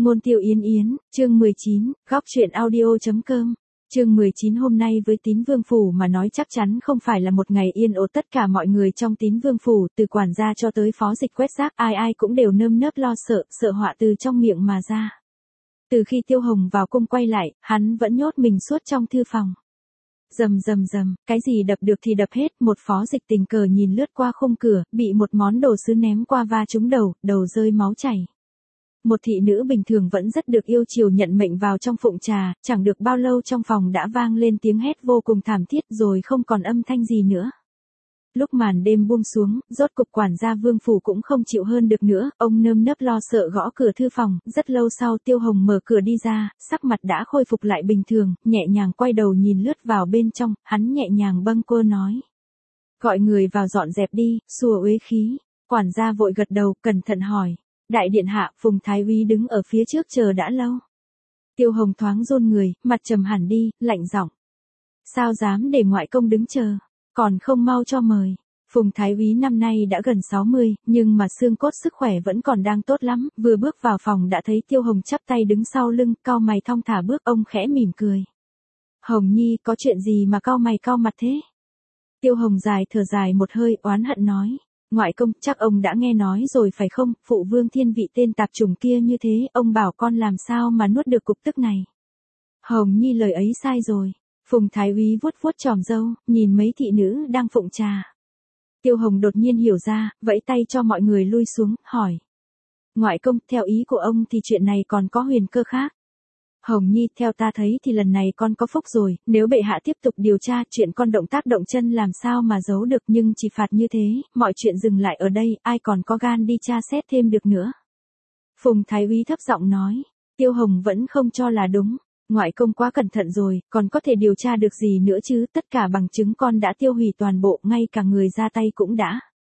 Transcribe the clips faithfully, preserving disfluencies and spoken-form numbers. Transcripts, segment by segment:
Ngôn Tiêu Yến Yến, chương mười chín, góc truyện audio.com. Chương mười chín hôm nay với Tín Vương Phủ mà nói chắc chắn không phải là một ngày yên ổn, tất cả mọi người trong Tín Vương Phủ, từ quản gia cho tới phó dịch quét rác, ai ai cũng đều nơm nớp lo sợ, sợ họa từ trong miệng mà ra. Từ khi Tiêu Hồng vào cung quay lại, hắn vẫn nhốt mình suốt trong thư phòng. Rầm rầm rầm, cái gì đập được thì đập hết, một phó dịch tình cờ nhìn lướt qua khung cửa, bị một món đồ sứ ném qua va trúng đầu, đầu rơi máu chảy. Một thị nữ bình thường vẫn rất được yêu chiều nhận mệnh vào trong phụng trà, chẳng được bao lâu trong phòng đã vang lên tiếng hét vô cùng thảm thiết rồi không còn âm thanh gì nữa. Lúc màn đêm buông xuống, rốt cục quản gia Vương Phủ cũng không chịu hơn được nữa, ông nơm nớp lo sợ gõ cửa thư phòng, rất lâu sau Tiêu Hồng mở cửa đi ra, sắc mặt đã khôi phục lại bình thường, nhẹ nhàng quay đầu nhìn lướt vào bên trong, hắn nhẹ nhàng bâng quơ nói. Gọi người vào dọn dẹp đi, xua uế khí, quản gia vội gật đầu, cẩn thận hỏi. Đại điện hạ, Phùng Thái Úy đứng ở phía trước chờ đã lâu. Tiêu Hồng thoáng run người, mặt trầm hẳn đi, lạnh giọng. Sao dám để ngoại công đứng chờ, còn không mau cho mời. Phùng Thái Úy năm nay đã gần sáu mươi, nhưng mà xương cốt sức khỏe vẫn còn đang tốt lắm, vừa bước vào phòng đã thấy Tiêu Hồng chắp tay đứng sau lưng, cau mày thong thả bước, ông khẽ mỉm cười. Hồng Nhi, có chuyện gì mà cau mày cau mặt thế? Tiêu Hồng dài thở dài một hơi, oán hận nói. Ngoại công, chắc ông đã nghe nói rồi phải không, phụ vương thiên vị tên tạp chủng kia như thế, ông bảo con làm sao mà nuốt được cục tức này. Hồng Nhi lời ấy sai rồi. Phùng Thái Úy vuốt vuốt tròm râu, nhìn mấy thị nữ đang phụng trà. Tiêu Hồng đột nhiên hiểu ra, vẫy tay cho mọi người lui xuống, hỏi. Ngoại công, theo ý của ông thì chuyện này còn có huyền cơ khác. Hồng Nhi, theo ta thấy thì lần này con có phúc rồi, nếu bệ hạ tiếp tục điều tra chuyện con động tác động chân làm sao mà giấu được, nhưng chỉ phạt như thế, mọi chuyện dừng lại ở đây, ai còn có gan đi tra xét thêm được nữa. Phùng Thái Úy thấp giọng nói, Tiêu Hồng vẫn không cho là đúng, ngoại công quá cẩn thận rồi, còn có thể điều tra được gì nữa chứ, tất cả bằng chứng con đã tiêu hủy toàn bộ, ngay cả người ra tay cũng đã.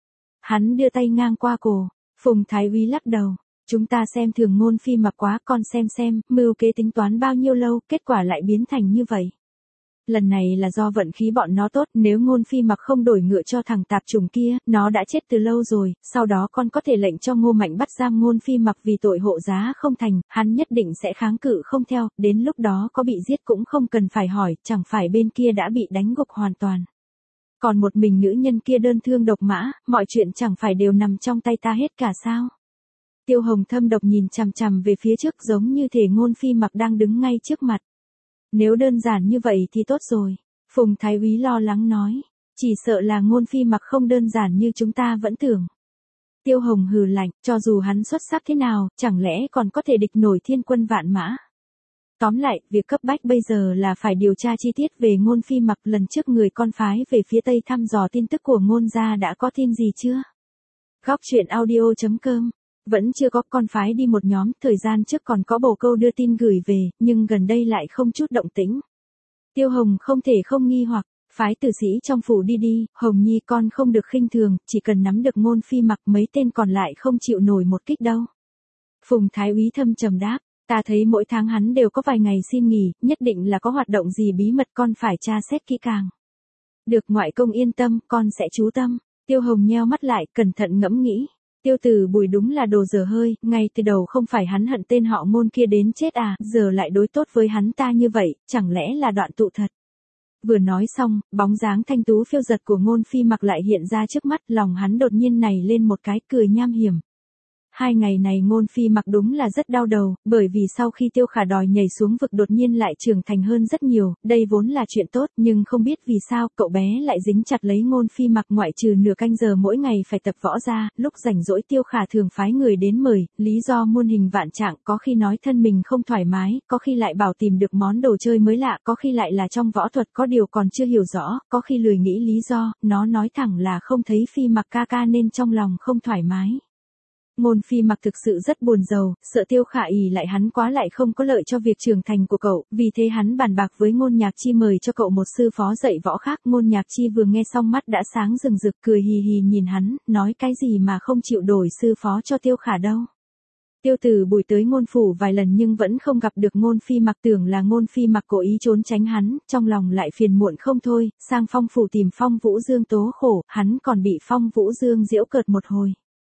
Hắn đưa tay ngang qua cổ, Phùng Thái Úy lắc đầu. Chúng ta xem thường Ngôn Phi Mặc quá, con xem xem, mưu kế tính toán bao nhiêu lâu, kết quả lại biến thành như vậy. Lần này là do vận khí bọn nó tốt, nếu Ngôn Phi Mặc không đổi ngựa cho thằng tạp chủng kia, nó đã chết từ lâu rồi, sau đó con có thể lệnh cho Ngô Mạnh bắt giam Ngôn Phi Mặc vì tội hộ giá không thành, hắn nhất định sẽ kháng cự không theo, đến lúc đó có bị giết cũng không cần phải hỏi, chẳng phải bên kia đã bị đánh gục hoàn toàn. Còn một mình nữ nhân kia đơn thương độc mã, mọi chuyện chẳng phải đều nằm trong tay ta hết cả sao? Tiêu Hồng thâm độc nhìn chằm chằm về phía trước giống như thể Ngôn Phi Mặc đang đứng ngay trước mặt. Nếu đơn giản như vậy thì tốt rồi. Phùng Thái Úy lo lắng nói. Chỉ sợ là Ngôn Phi Mặc không đơn giản như chúng ta vẫn tưởng. Tiêu Hồng hừ lạnh, cho dù hắn xuất sắc thế nào, chẳng lẽ còn có thể địch nổi thiên quân vạn mã. Tóm lại, việc cấp bách bây giờ là phải điều tra chi tiết về Ngôn Phi Mặc. Lần trước người con phái về phía Tây thăm dò tin tức của Ngôn gia đã có tin gì chưa? Góc truyện audio.com. Vẫn chưa có, con phái đi một nhóm, thời gian trước còn có bồ câu đưa tin gửi về, nhưng gần đây lại không chút động tĩnh. Tiêu Hồng không thể không nghi hoặc, phái tử sĩ trong phủ đi đi, Hồng Nhi con không được khinh thường, chỉ cần nắm được Ngôn Phi Mặc mấy tên còn lại không chịu nổi một kích đâu. Phùng Thái Úy thâm trầm đáp, ta thấy mỗi tháng hắn đều có vài ngày xin nghỉ, nhất định là có hoạt động gì bí mật, con phải tra xét kỹ càng. Được, ngoại công yên tâm, con sẽ chú tâm. Tiêu Hồng nheo mắt lại, cẩn thận ngẫm nghĩ. Tiêu Tử Bùi đúng là đồ dở hơi, ngay từ đầu không phải hắn hận tên họ Ngôn kia đến chết à, giờ lại đối tốt với hắn ta như vậy, chẳng lẽ là đoạn tụ thật. Vừa nói xong, bóng dáng thanh tú phiêu giật của Ngôn Phi Mặc lại hiện ra trước mắt, lòng hắn đột nhiên nảy lên một cái cười nham hiểm. Hai ngày này Ngôn Phi Mặc đúng là rất đau đầu, bởi vì sau khi Tiêu Khả đòi nhảy xuống vực đột nhiên lại trưởng thành hơn rất nhiều, đây vốn là chuyện tốt, nhưng không biết vì sao, cậu bé lại dính chặt lấy Ngôn Phi Mặc, ngoại trừ nửa canh giờ mỗi ngày phải tập võ ra, lúc rảnh rỗi Tiêu Khả thường phái người đến mời, lý do muôn hình vạn trạng, có khi nói thân mình không thoải mái, có khi lại bảo tìm được món đồ chơi mới lạ, có khi lại là trong võ thuật có điều còn chưa hiểu rõ, có khi lười nghĩ lý do, nó nói thẳng là không thấy Phi Mặc ca ca nên trong lòng không thoải mái. Ngôn Phi Mặc thực sự rất buồn rầu, sợ Tiêu Khả ỷ lại hắn quá lại không có lợi cho việc trưởng thành của cậu, vì thế hắn bàn bạc với Ngôn Nhạc Chi mời cho cậu một sư phó dạy võ khác. Ngôn Nhạc Chi vừa nghe xong mắt đã sáng rừng rực, cười hì hì nhìn hắn, nói cái gì mà không chịu đổi sư phó cho Tiêu Khả đâu. Tiêu Tử Bùi tới Ngôn phủ vài lần nhưng vẫn không gặp được Ngôn Phi Mặc, tưởng là Ngôn Phi Mặc cố ý trốn tránh hắn, trong lòng lại phiền muộn không thôi, sang Phong phủ tìm Phong Vũ Dương tố khổ, hắn còn bị Phong Vũ Dương giễu cợt một hồi.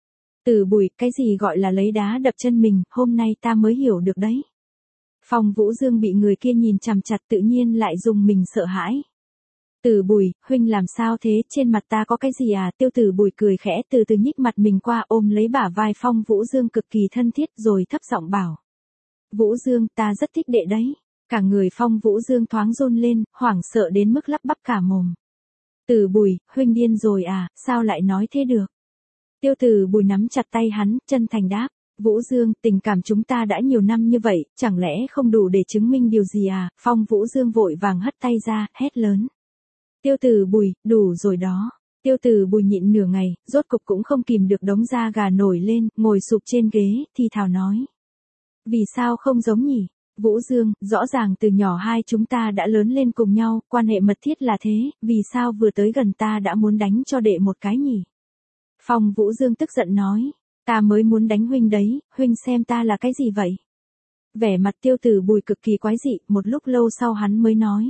Từ Bùi, cái gì gọi là lấy đá đập chân mình, hôm nay ta mới hiểu được đấy. Phong Vũ Dương bị người kia nhìn chằm chặt tự nhiên lại dùng mình sợ hãi. Từ Bùi, huynh làm sao thế, trên mặt ta có cái gì à, Tiêu Tử Bùi cười khẽ từ từ nhích mặt mình qua ôm lấy bả vai Phong Vũ Dương cực kỳ thân thiết rồi thấp giọng bảo. Vũ Dương, ta rất thích đệ đấy. Cả người Phong Vũ Dương thoáng run lên, hoảng sợ đến mức lắp bắp cả mồm. Từ Bùi, huynh điên rồi à, sao lại nói thế được? Tiêu Tử Bùi nắm chặt tay hắn, chân thành đáp. Vũ Dương, tình cảm chúng ta đã nhiều năm như vậy, chẳng lẽ không đủ để chứng minh điều gì à? Phong Vũ Dương vội vàng hất tay ra, hét lớn. Tiêu Tử Bùi, đủ rồi đó. Tiêu Tử Bùi nhịn nửa ngày, rốt cục cũng không kìm được đống da gà nổi lên, ngồi sụp trên ghế, thì thào nói. Vì sao không giống nhỉ? Vũ Dương, rõ ràng từ nhỏ hai chúng ta đã lớn lên cùng nhau, quan hệ mật thiết là thế, vì sao vừa tới gần ta đã muốn đánh cho đệ một cái nhỉ? Phong Vũ Dương tức giận nói. Ta mới muốn đánh huynh đấy, huynh xem ta là cái gì vậy? Vẻ mặt Tiêu Tử Bùi cực kỳ quái dị, một lúc lâu sau hắn mới nói.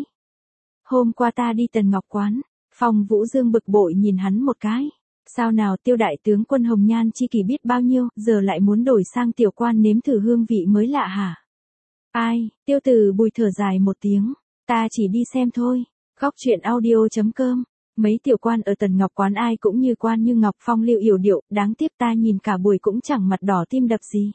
Hôm qua ta đi Tần Ngọc Quán, Phong Vũ Dương bực bội nhìn hắn một cái. Sao nào Tiêu đại tướng quân hồng nhan chi kỷ biết bao nhiêu, giờ lại muốn đổi sang tiểu quan nếm thử hương vị mới lạ hả? Ai, Tiêu Tử Bùi thở dài một tiếng, ta chỉ đi xem thôi. Góc truyện audio chấm com. Mấy tiểu quan ở Tần Ngọc Quán ai cũng như quan như ngọc, phong lưu yểu điệu, đáng tiếc ta nhìn cả buổi cũng chẳng mặt đỏ tim đập gì.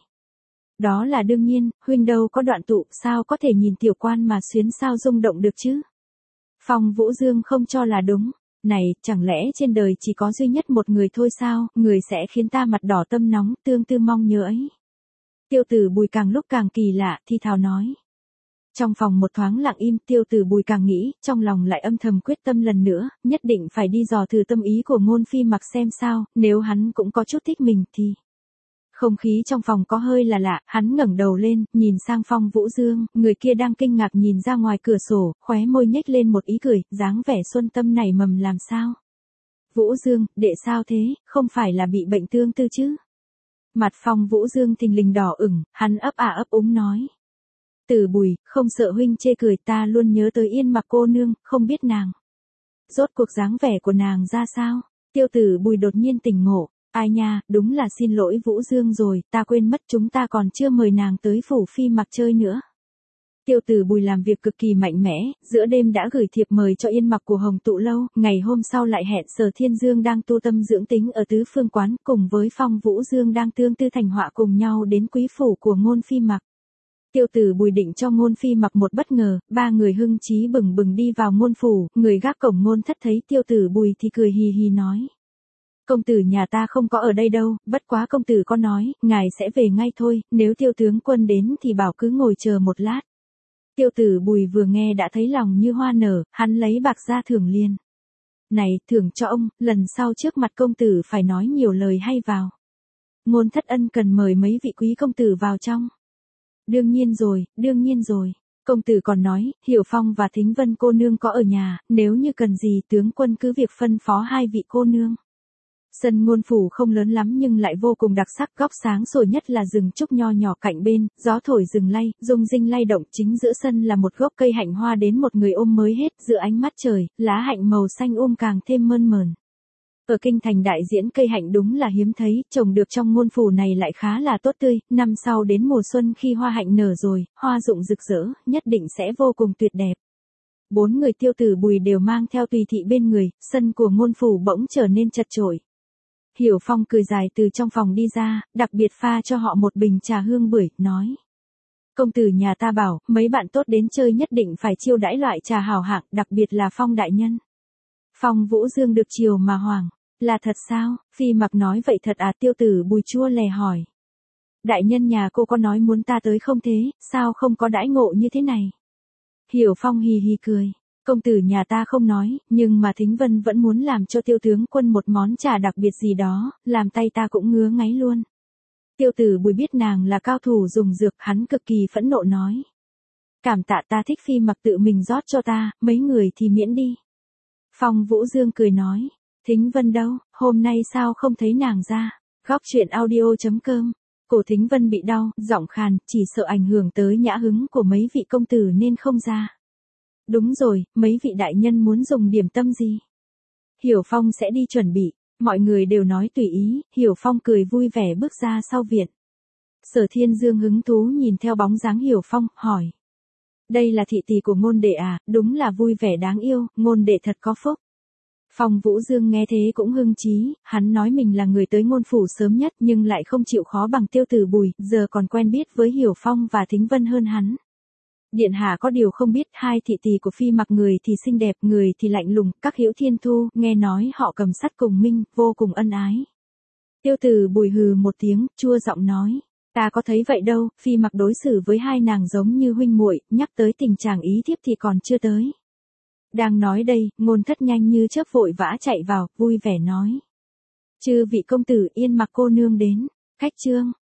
Đó là đương nhiên, huynh đâu có đoạn tụ, sao có thể nhìn tiểu quan mà xuyến sao rung động được chứ? Phong Vũ Dương không cho là đúng. Này, chẳng lẽ trên đời chỉ có duy nhất một người thôi sao, người sẽ khiến ta mặt đỏ tâm nóng, tương tư mong nhớ ấy. Tiêu Tử Bùi càng lúc càng kỳ lạ, thì thào nói. Trong phòng một thoáng lặng im, Tiêu Tử Bùi càng nghĩ, trong lòng lại âm thầm quyết tâm lần nữa, nhất định phải đi dò thử tâm ý của Ngôn Phi Mặc xem sao, nếu hắn cũng có chút thích mình thì. Không khí trong phòng có hơi là lạ, hắn ngẩng đầu lên, nhìn sang Phong Vũ Dương, người kia đang kinh ngạc nhìn ra ngoài cửa sổ, khóe môi nhếch lên một ý cười, dáng vẻ xuân tâm nảy mầm làm sao. Vũ Dương, đệ sao thế, không phải là bị bệnh tương tư chứ? Mặt Phong Vũ Dương thình lình đỏ ửng, hắn ấp à ấp úng nói. Tử Bùi, không sợ huynh chê cười, ta luôn nhớ tới Yên Mặc cô nương, không biết nàng. Rốt cuộc dáng vẻ của nàng ra sao? Tiêu Tử Bùi đột nhiên tỉnh ngộ. Ai nha, đúng là xin lỗi Vũ Dương rồi, ta quên mất chúng ta còn chưa mời nàng tới phủ Phi Mặc chơi nữa. Tiêu Tử Bùi làm việc cực kỳ mạnh mẽ, giữa đêm đã gửi thiệp mời cho Yên Mặc của Hồng Tụ Lâu, ngày hôm sau lại hẹn Sở Thiên Dương đang tu tâm dưỡng tính ở Tứ Phương Quán, cùng với Phong Vũ Dương đang tương tư thành họa cùng nhau đến quý phủ của Ngôn Phi Mặc. Tiêu Tử Bùi định cho Ngôn Phi Mặc một bất ngờ, ba người hưng chí bừng bừng đi vào Ngôn phủ, người gác cổng Ngôn Thất thấy Tiêu Tử Bùi thì cười hì hì nói. Công tử nhà ta không có ở đây đâu, bất quá công tử có nói, ngài sẽ về ngay thôi, nếu Tiêu tướng quân đến thì bảo cứ ngồi chờ một lát. Tiêu Tử Bùi vừa nghe đã thấy lòng như hoa nở, hắn lấy bạc ra thưởng liền. Này, thưởng cho ông, lần sau trước mặt công tử phải nói nhiều lời hay vào. Ngôn Thất ân cần mời mấy vị quý công tử vào trong. Đương nhiên rồi, đương nhiên rồi. Công tử còn nói, Hiểu Phong và Thính Vân cô nương có ở nhà, nếu như cần gì tướng quân cứ việc phân phó hai vị cô nương. Sân Ngôn phủ không lớn lắm nhưng lại vô cùng đặc sắc, góc sáng sủa nhất là rừng trúc nho nhỏ cạnh bên, gió thổi rừng lay, rung rinh lay động, chính giữa sân là một gốc cây hạnh hoa đến một người ôm mới hết, giữa ánh mắt trời, lá hạnh màu xanh um càng thêm mơn mởn. Ở kinh thành đại diễn cây hạnh đúng là hiếm thấy, trồng được trong Ngôn phủ này lại khá là tốt tươi, năm sau đến mùa xuân khi hoa hạnh nở rồi, hoa rụng rực rỡ, nhất định sẽ vô cùng tuyệt đẹp. Bốn người Tiêu Tử Bùi đều mang theo tùy thị bên người, sân của Ngôn phủ bỗng trở nên chật chội. Hiểu Phong cười dài từ trong phòng đi ra, đặc biệt pha cho họ một bình trà hương bưởi, nói. Công tử nhà ta bảo, mấy bạn tốt đến chơi nhất định phải chiêu đãi loại trà hảo hạng, đặc biệt là Phong đại nhân. Phong Vũ Dương được chiều mà hoàng. Là thật sao? Phi Mặc nói vậy thật à? Tiêu Tử Bùi chua lè hỏi. Đại nhân nhà cô có nói muốn ta tới không thế, sao không có đãi ngộ như thế này? Hiểu Phong hì hì cười. Công tử nhà ta không nói, nhưng mà Thính Vân vẫn muốn làm cho Tiêu tướng quân một món trà đặc biệt gì đó, làm tay ta cũng ngứa ngáy luôn. Tiêu Tử Bùi biết nàng là cao thủ dùng dược, hắn cực kỳ phẫn nộ nói. Cảm tạ, ta thích Phi Mặc tự mình rót cho ta, mấy người thì miễn đi. Phong Vũ Dương cười nói. Thính Vân đâu, hôm nay sao không thấy nàng ra? Góc truyện audio chấm com. Cổ Thính Vân bị đau, giọng khàn, chỉ sợ ảnh hưởng tới nhã hứng của mấy vị công tử nên không ra. Đúng rồi, mấy vị đại nhân muốn dùng điểm tâm gì? Hiểu Phong sẽ đi chuẩn bị. Mọi người đều nói tùy ý, Hiểu Phong cười vui vẻ bước ra sau viện. Sở Thiên Dương hứng thú nhìn theo bóng dáng Hiểu Phong, hỏi. Đây là thị tỷ của ngôn đệ à, đúng là vui vẻ đáng yêu, ngôn đệ thật có phúc. Phong Vũ Dương nghe thế cũng hưng chí, hắn nói mình là người tới ngôn phủ sớm nhất nhưng lại không chịu khó bằng Tiêu Tử Bùi, giờ còn quen biết với Hiểu Phong và Thính Vân hơn hắn. Điện hạ có điều không biết, hai thị tỷ của Phi Mặc người thì xinh đẹp, người thì lạnh lùng, các Hữu Thiên Thu, nghe nói họ cầm sắt cùng minh, vô cùng ân ái. Tiêu Tử Bùi hừ một tiếng, chua giọng nói, ta có thấy vậy đâu, Phi Mặc đối xử với hai nàng giống như huynh muội, nhắc tới tình trạng ý thiếp thì còn chưa tới. Đang nói đây, Ngôn Thất nhanh như chớp vội vã chạy vào, vui vẻ nói. Chư vị công tử, Yên Mặc cô nương đến, khách trương.